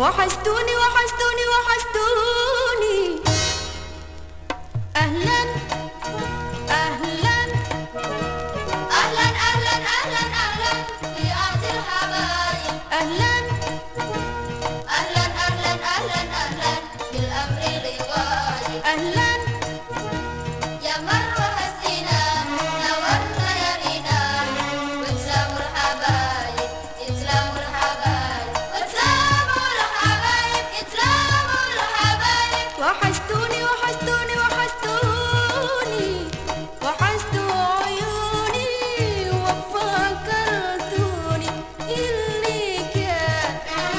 وحشتوني وحشتوني وحشتوني. أهلا أهلا أهلا أهلا أهلا أهلا يا أعز الحبايب. أهلا أهلا أهلا أهلا أهلا بالأمر الواجب. أهلا يا مرة هستينا نورنا يا رينا وتساموا الحبايب يتساموا الحبايب وتساموا الحبايب يتساموا الحبايب. وحشتوني وحشتوني وحشتوني وحشتوا عيوني وفكرتوني اللي كان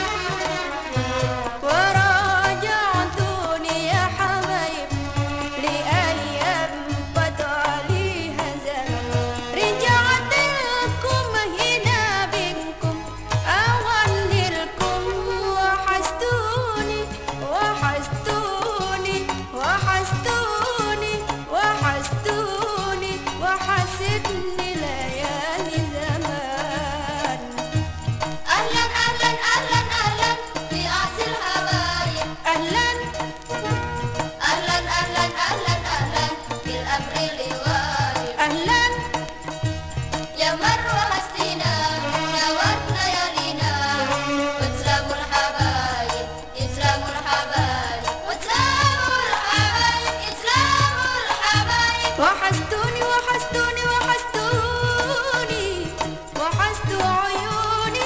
وراجعتوني يا حبايب لأيام بدا عليها زمن. رجعت لكم هنا بينكم أغني لكم. وحشتوني وحشتوني وحشتوني وحشتوني وحشتني ليالي زمان. أهلا أهلا أهلا أهلا بأعز الحبايب. أهلا أهلا أهلا أهلا أهلا بالأمر الواجب. أهلا يا مرة هستينا نورنا يا رينا وتساموا الحبايب يتساموا الحبايب وتساموا الحبايب يتساموا الحبايب. وحشتوني وحشتوني وحشتوني وحشتوا عيوني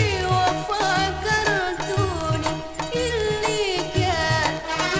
وفكرتوني اللي كان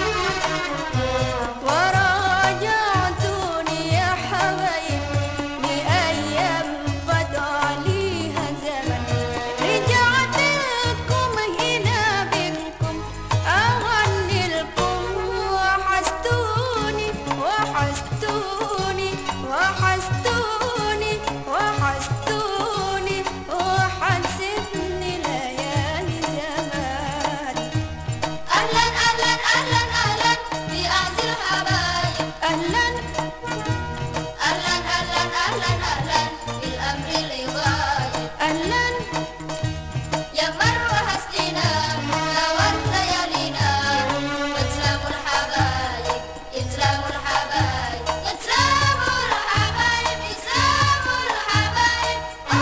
وراجعتوني يا حبايب لأيام بدا عليها زمن. رجعت لكم هنا بينكم أغني لكم. وحشتوني وحشتوني وحشتوني وحشتوني وحشتني ليالي زمان. أهلا أهلا أهلا أهلا بأعز الحبايب. أهلا أهلا أهلا أهلا أهلا بالأمر الواجب. أهلا يا مرة هستينا نورنا يا رينا وتساموا الحبايب يتساموا الحبايب يتساموا الحبايب يتساموا الحبايب.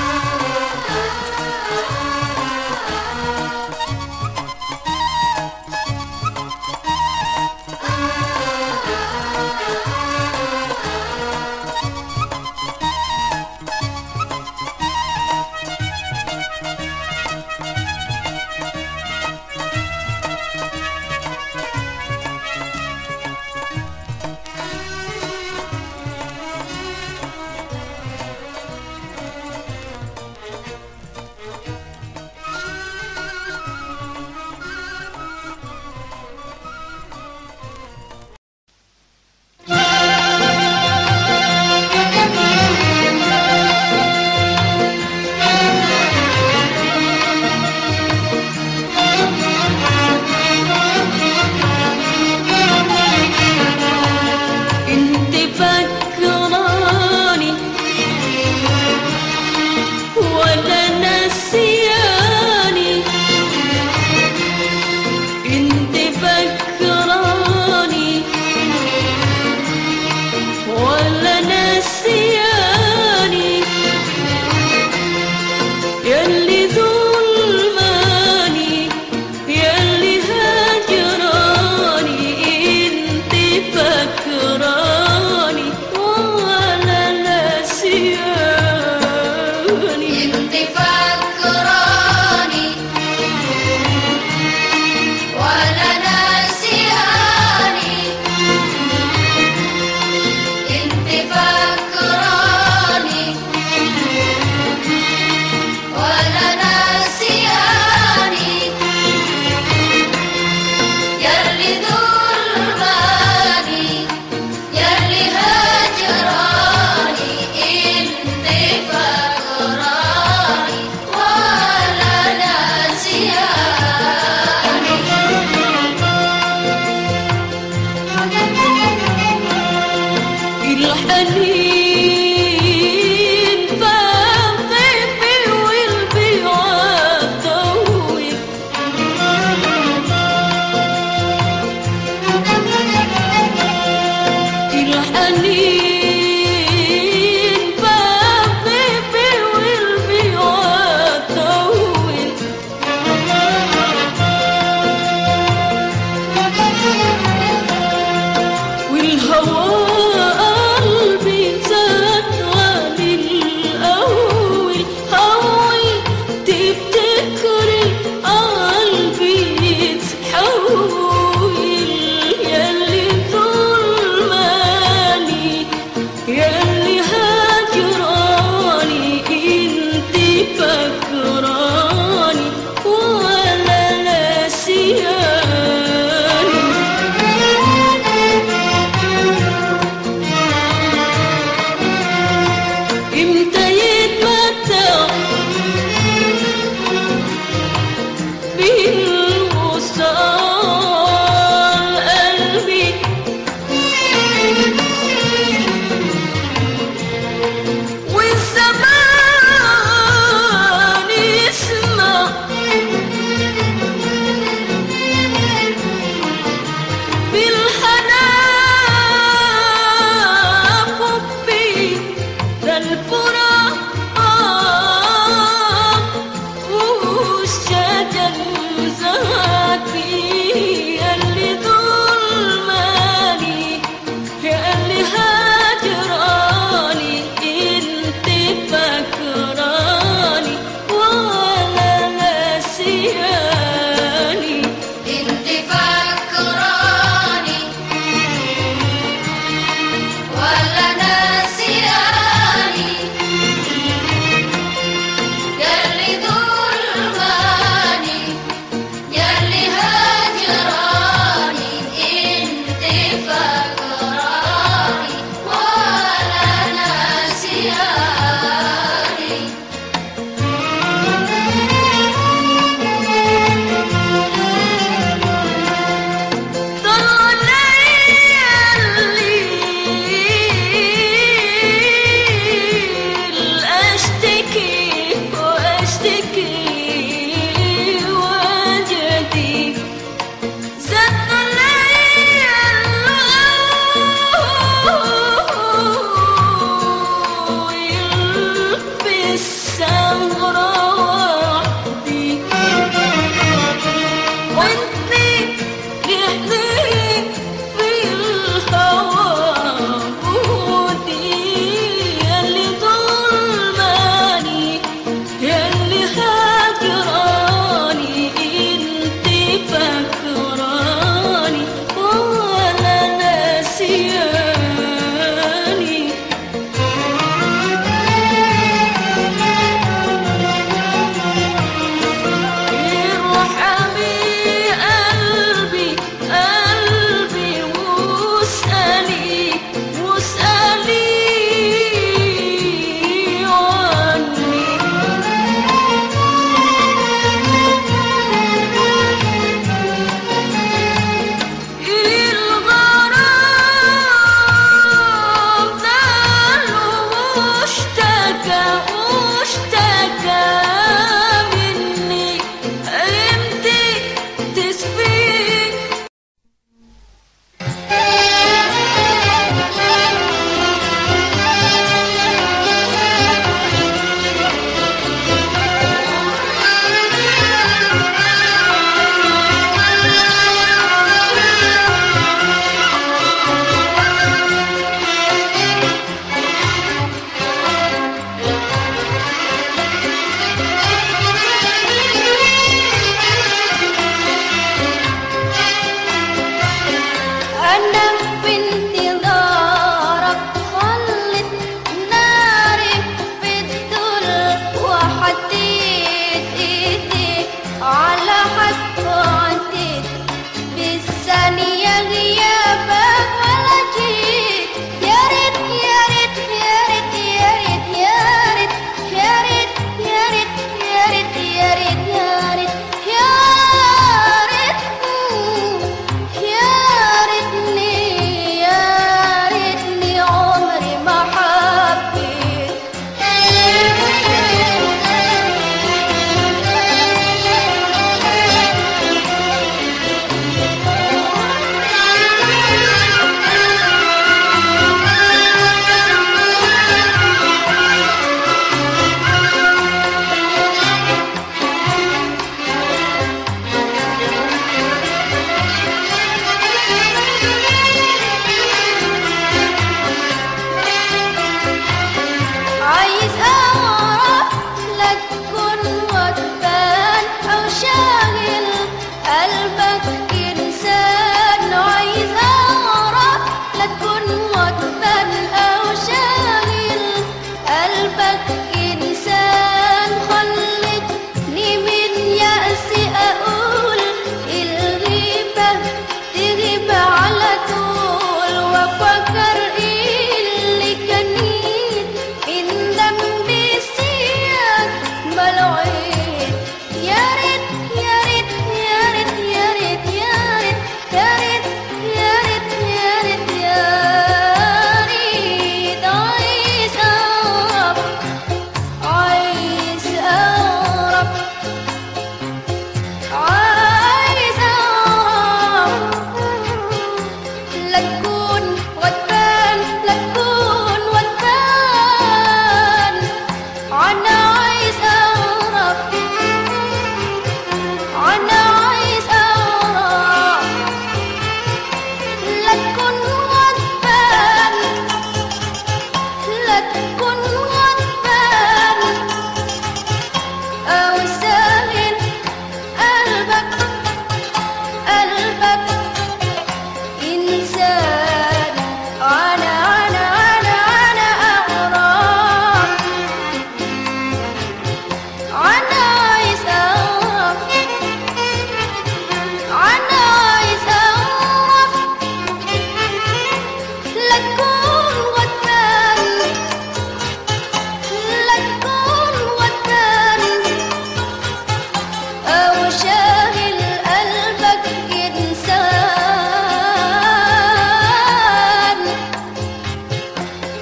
انت فكراني ولا نسياني. انت فكراني ولا نسياني. ياللي ظلماني ياللي هجراني. انت فكراني ولا نسياني. انت فكراني ولا ناسياني. انت فكراني ولا ناسياني. ياللي ظلماني ياللي هجراني. انت فكراني ولا ناسياني. الحنين فاقي في قلبي وطوي. بحبي وقلبي وأطول والهوى قلبي زغلل الأول هوي تفتكري قلبي يتحول ياللي ظلماني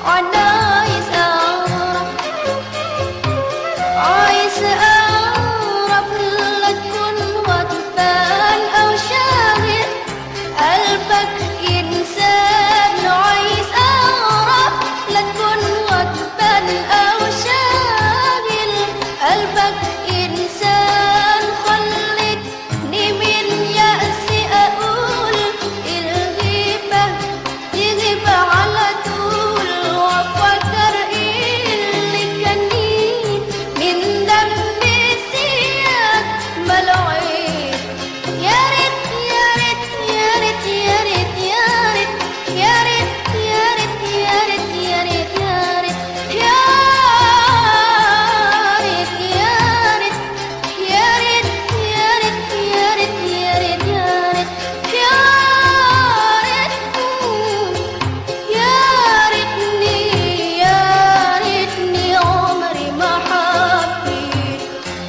وانا عايز اعرف، عايز اعرف لا تكون غضبان او شاغل قلبك انسان. عايز اعرف لا تكون غضبان او شاغل قلبك انسان. خلتني من يأسي اقول الغيبة تغيب على طول، وافكر اللي كانين من دم سياك ملعين. يا ريت يا ريت يا ريت يا ريت يا ريت يا ريت يا ريت يا ريت يا ريت يا ريت يا ريت يا ريت يا ريت يا ريت يا ريت يا ريت يا ريت يا ريتني يا ريتني عمري ما حبيت.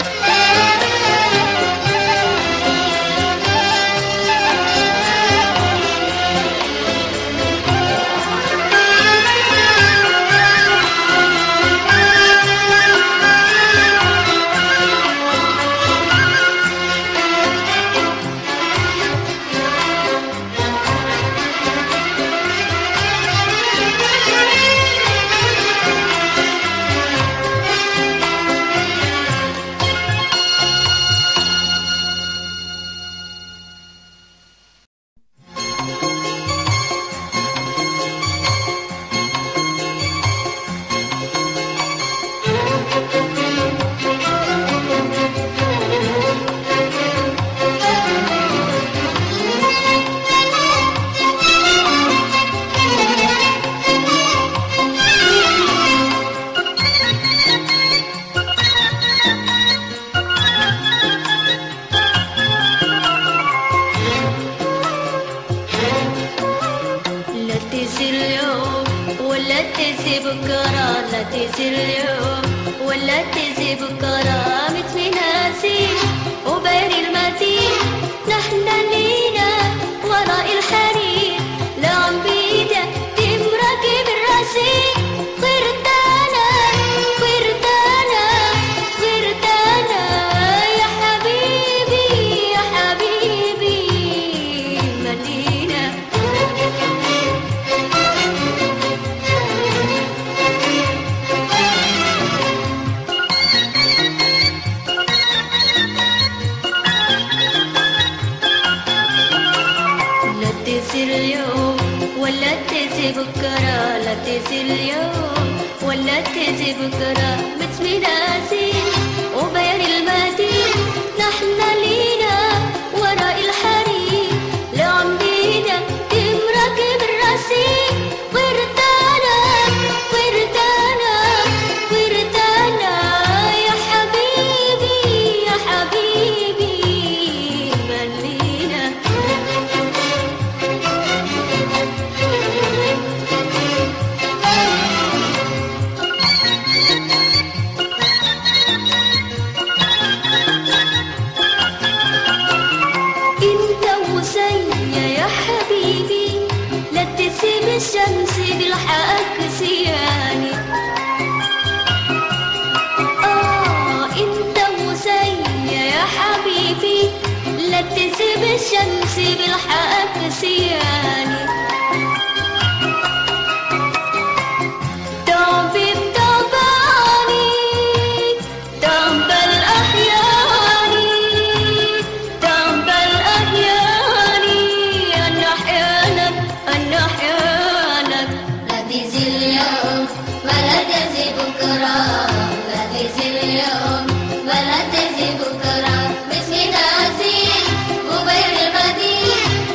لا تنسي اليوم ولا تنسي بكرة، لا تنسي اليوم ولا تنسي بكرة. مثل ناسي وبين المدين نحن لينا وراء الحرير. لا عم بيدا تمركب الرصيد غيرت انا غيرت انا غيرت انا. يا حبيبي يا حبيبي مدينة. لا تنسي اليوم ولا تنسي بكرة، لا تنسي اليوم ولا تنسي بكرة. مثل ناسي وبين المدين نحن لينا وراء الحرير. لا عم بينا تمركب الرصيد غيرت انا غيرت انا غيرت انا. يا حبيبي يا حبيبي ملينا. انت وسيا يا حبيبي لا تسيب الشمس بالحق سياني. انت وسيا يا حبيبي لا تسيب الشمس بالحق سياني. طبيب طباني طب الأحياني طب الأحياني. أنا أحيانك أنا أحيانك. لا تنسي اليوم ولا تنسي بكرة، لا تنسي اليوم ولا تنسي بكرة. مثل ناسي وبين المدين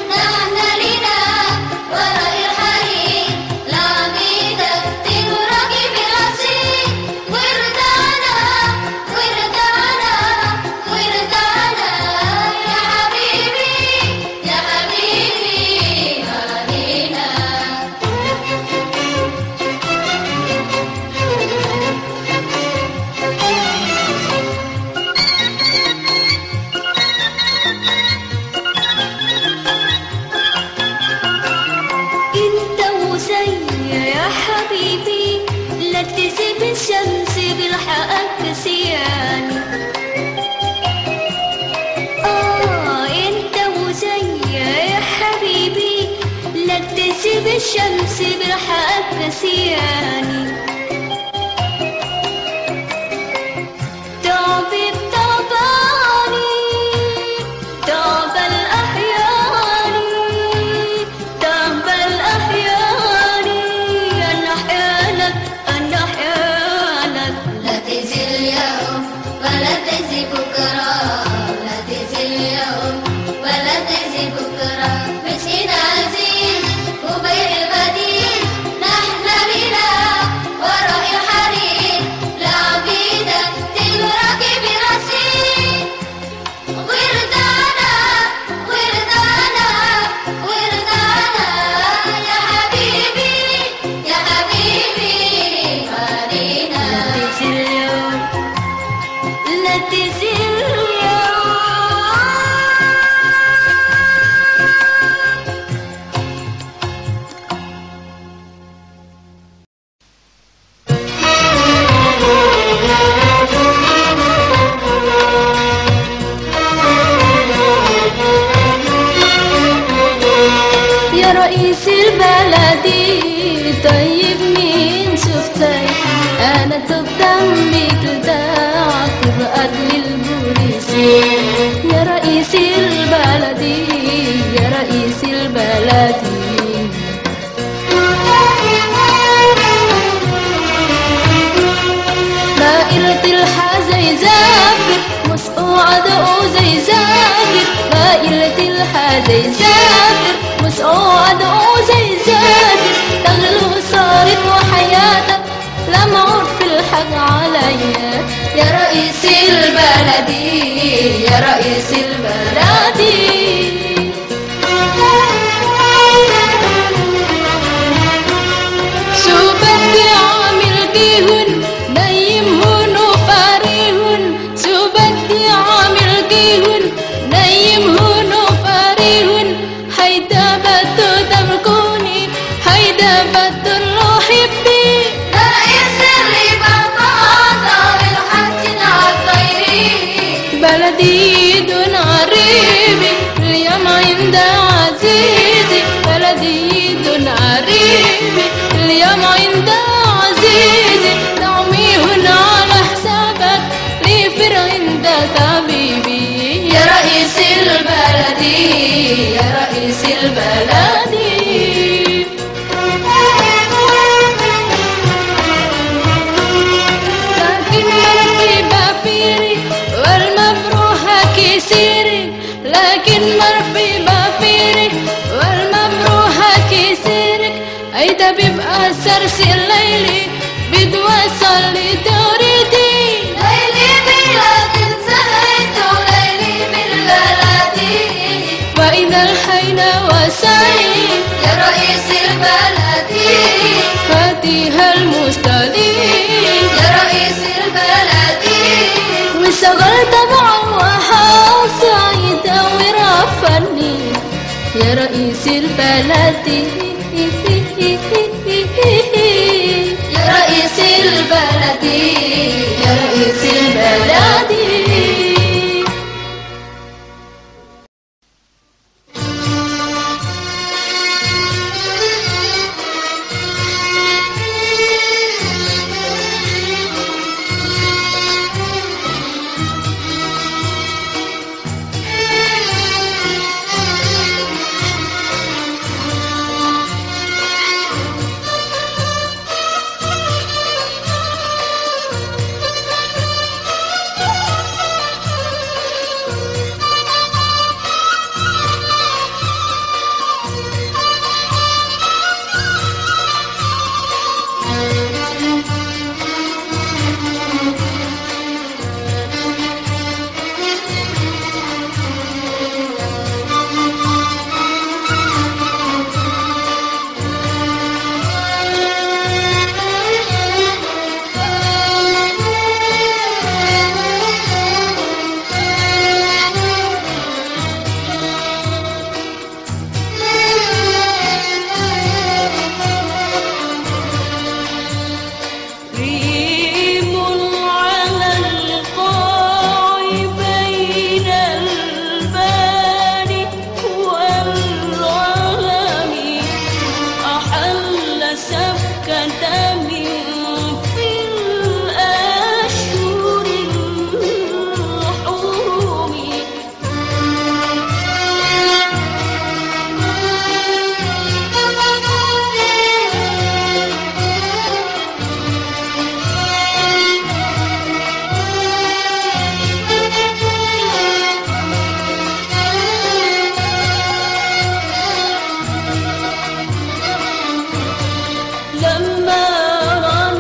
تسيب الشمس بالحق كسياني. انت وزي يا حبيبي لا تسيب الشمس بالحق كسياني. تعبت تعباني تعب الأحيان تعب الأحيان أنا حيالك أنا حيالك. لا تنسي اليوم ولا تنسي بكرة، لا تنسي اليوم ولا تنسي بكرة. مشينا عزيز وبين البديل نحن بنا وراء الحرير لعبيدة تراكب رشيد. وردانا وردانا وردانا يا حبيبي يا حبيبي خلينا. لا تنسي اليوم لا تنسي اليوم. يا رئيس البلد طيب مين شفتك انا تبدأ بيك تعاقب قتل البوليسي. يا رئيس البلد يا رئيس البلد دائرة الحزي زافر مسقوعد زي زافر. دائرة الحزي زافر مسقوعد زي زافر. تغلو صارت وحياتك لما عرف الحق عليا. يا رئيس البلد يا رئيس البلد شو بدي عامل كيهن نايمهن وفاريهن. شو بدي عامل كيهن نايمهن وفاريهن. هيدا بدو تمركوني هيدا بدو الروح يبي. رئيس الرباطة بالحج عالطيرين بلدي دون عريبي اليوم عند عزيزي. بلدي دون عريبي اليوم عند عزيزي. دعميهن على حسابك ليفر عند طبيبي. يا رئيس البلد يا رئيس البلد لكن مرفي بافيري والمبروحة كيسيري. لكن مرفي بافيري والمبروحة كيسيرك. أيدا بيبقى سرسي الليلي بدوصل لتوريدي. ليلي بلاد انسهيت وليلي بالبلدي. فإذا الحين وسعيد يا رئيس البلدي فاتيها المستدين. يا رئيس البلدي وشغل طبعا وحاصعيد ورافني. يا رئيس البلد يا رئيس البلدي يا رئيس البلد ريم على القاع بين الباري والعلم أحل سفك دم في الأشهر الحرم لما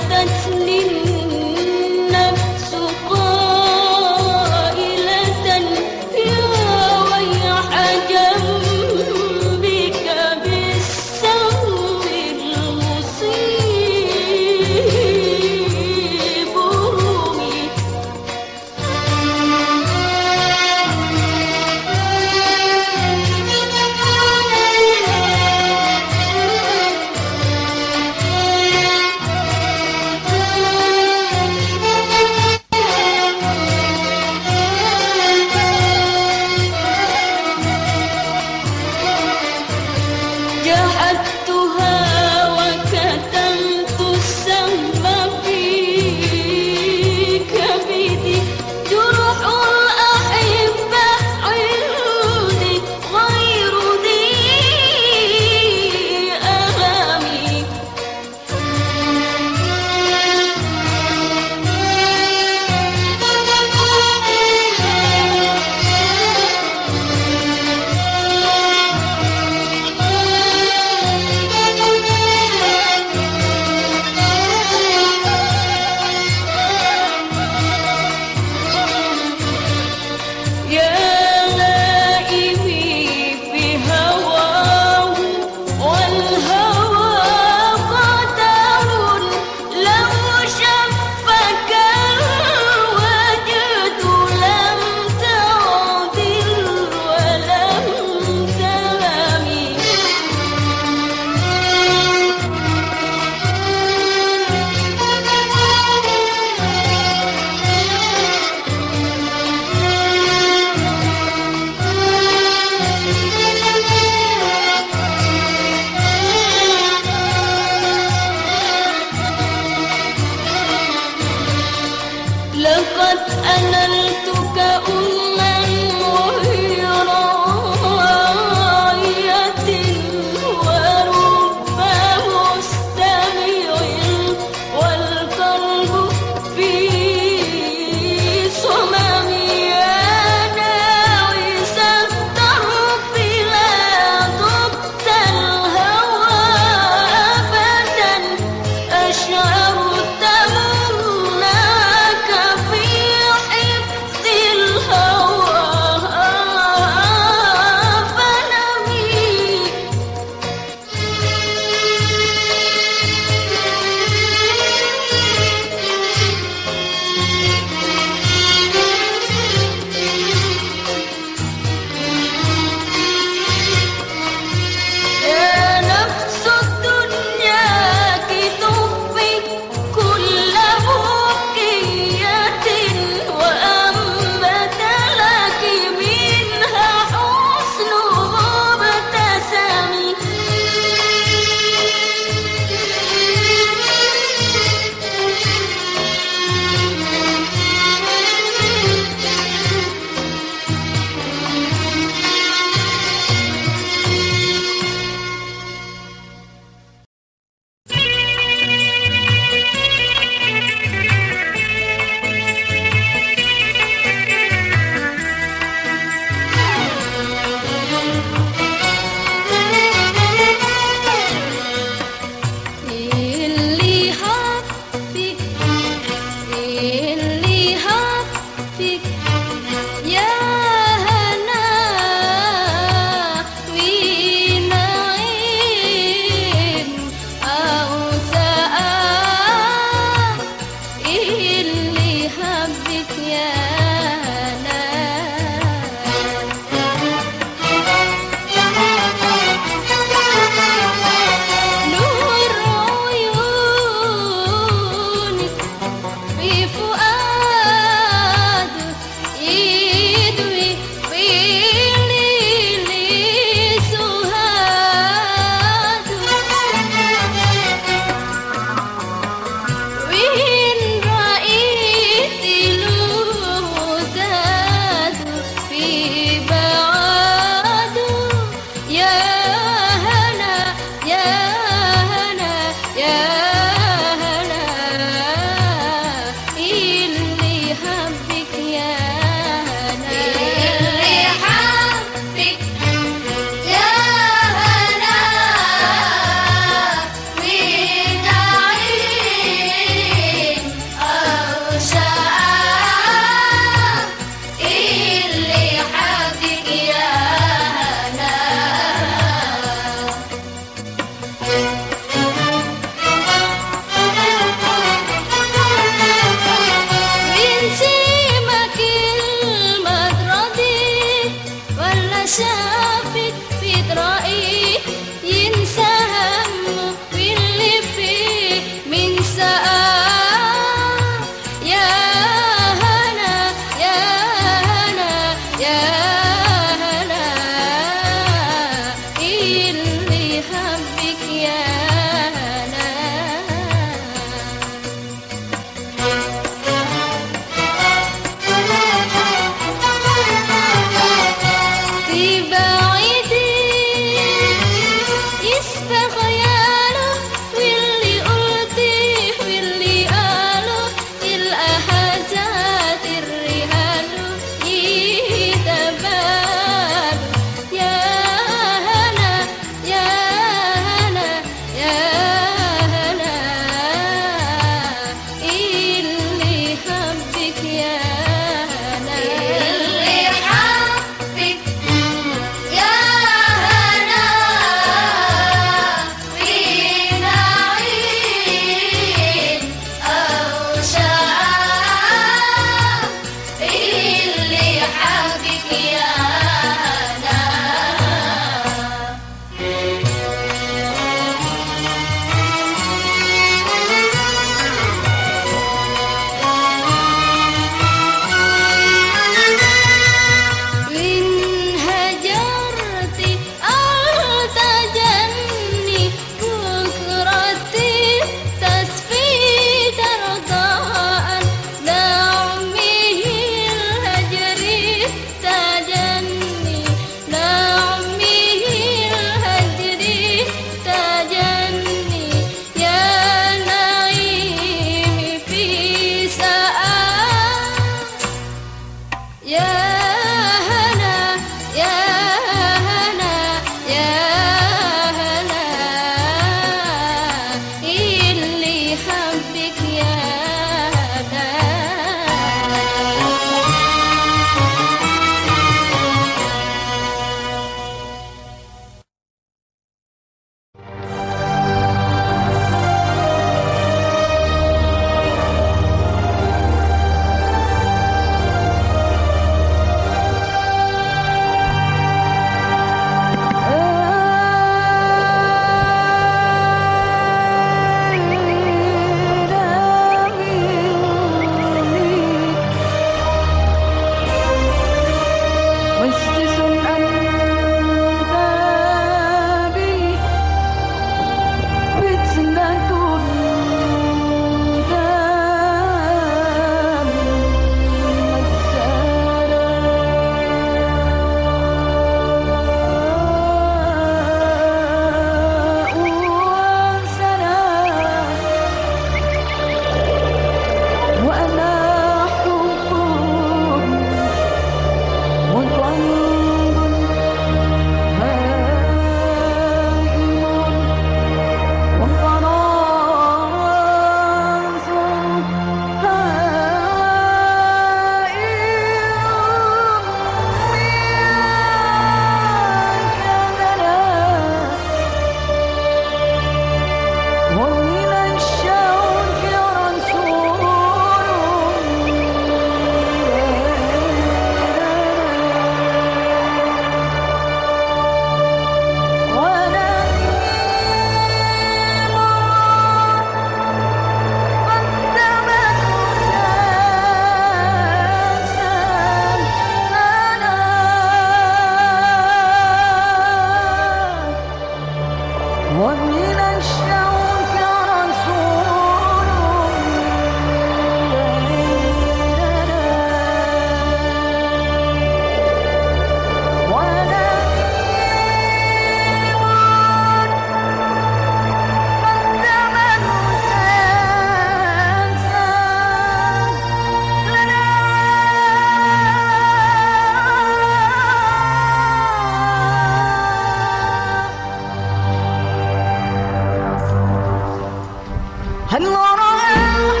هالغرام